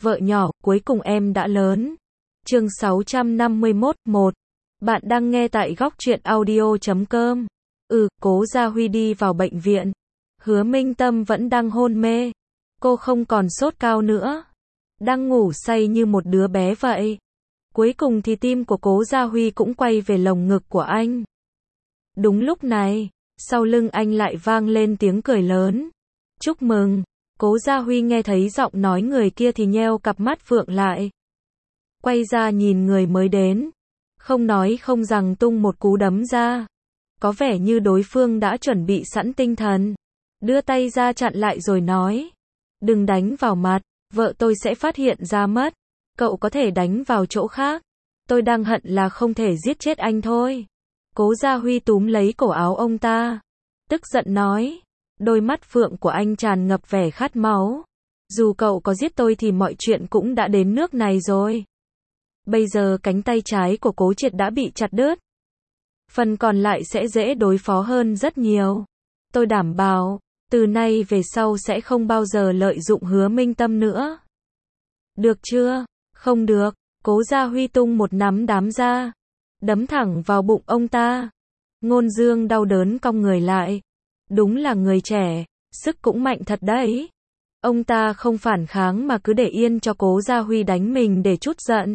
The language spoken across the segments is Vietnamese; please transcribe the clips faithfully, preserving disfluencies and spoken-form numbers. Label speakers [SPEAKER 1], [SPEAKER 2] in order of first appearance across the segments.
[SPEAKER 1] vợ nhỏ, cuối cùng em đã lớn. Chương sáu trăm năm mươi mốt, một. Bạn đang nghe tại góc truyện audio chấm com. Ừ, Cố Gia Huy đi vào bệnh viện. Hứa Minh Tâm vẫn đang hôn mê. Cô không còn sốt cao nữa. Đang ngủ say như một đứa bé vậy. Cuối cùng thì tim của Cố Gia Huy cũng quay về lồng ngực của anh. Đúng lúc này, sau lưng anh lại vang lên tiếng cười lớn. Chúc mừng. Cố Gia Huy nghe thấy giọng nói người kia thì nheo cặp mắt phượng lại. Quay ra nhìn người mới đến. Không nói không rằng tung một cú đấm ra. Có vẻ như đối phương đã chuẩn bị sẵn tinh thần. Đưa tay ra chặn lại rồi nói. Đừng đánh vào mặt, vợ tôi sẽ phát hiện ra mất. Cậu có thể đánh vào chỗ khác. Tôi đang hận là không thể giết chết anh thôi. Cố Gia Huy túm lấy cổ áo ông ta. Tức giận nói. Đôi mắt phượng của anh tràn ngập vẻ khát máu. Dù cậu có giết tôi thì mọi chuyện cũng đã đến nước này rồi. Bây giờ cánh tay trái của Cố Triệt đã bị chặt đứt. Phần còn lại sẽ dễ đối phó hơn rất nhiều. Tôi đảm bảo, từ nay về sau sẽ không bao giờ lợi dụng Hứa Minh Tâm nữa. Được chưa? Không được. Cố Gia Huy tung một nắm đám ra. Đấm thẳng vào bụng ông ta. Ngôn Dương đau đớn cong người lại. Đúng là người trẻ, sức cũng mạnh thật đấy. Ông ta không phản kháng mà cứ để yên cho Cố Gia Huy đánh mình để trút giận.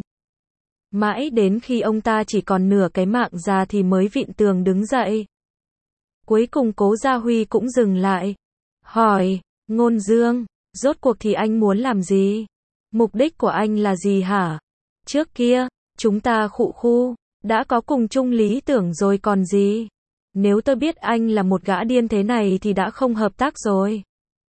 [SPEAKER 1] Mãi đến khi ông ta chỉ còn nửa cái mạng già thì mới vịn tường đứng dậy. Cuối cùng Cố Gia Huy cũng dừng lại. Hỏi, Ngôn Dương, rốt cuộc thì anh muốn làm gì? Mục đích của anh là gì hả? Trước kia, chúng ta khụ khu, đã có cùng chung lý tưởng rồi còn gì? Nếu tôi biết anh là một gã điên thế này thì đã không hợp tác rồi.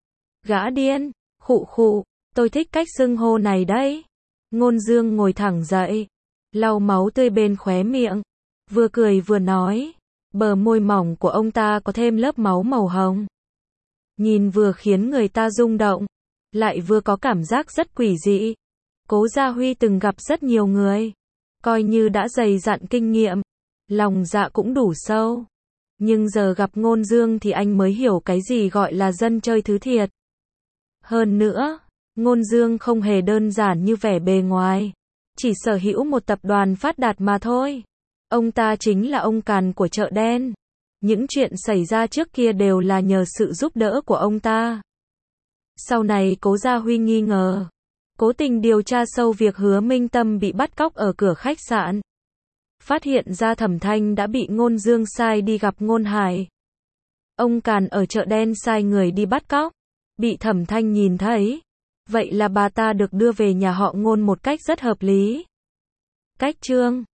[SPEAKER 1] Gã điên, khụ khụ, tôi thích cách xưng hô này đấy. Ngôn Dương ngồi thẳng dậy, lau máu tươi bên khóe miệng, vừa cười vừa nói. Bờ môi mỏng của ông ta có thêm lớp máu màu hồng. Nhìn vừa khiến người ta rung động, lại vừa có cảm giác rất quỷ dị. Cố Gia Huy từng gặp rất nhiều người, coi như đã dày dặn kinh nghiệm, lòng dạ cũng đủ sâu. Nhưng giờ gặp Ngôn Dương thì anh mới hiểu cái gì gọi là dân chơi thứ thiệt. Hơn nữa, Ngôn Dương không hề đơn giản như vẻ bề ngoài, chỉ sở hữu một tập đoàn phát đạt mà thôi. Ông ta chính là ông càn của chợ đen. Những chuyện xảy ra trước kia đều là nhờ sự giúp đỡ của ông ta. Sau này Cố Gia Huy nghi ngờ, cố tình điều tra sâu việc Hứa Minh Tâm bị bắt cóc ở cửa khách sạn. Phát hiện ra Thẩm Thanh đã bị Ngôn Dương sai đi gặp Ngôn Hải. Ông càn ở chợ đen sai người đi bắt cóc, bị Thẩm Thanh nhìn thấy. Vậy là bà ta được đưa về nhà họ Ngôn một cách rất hợp lý. Cách chương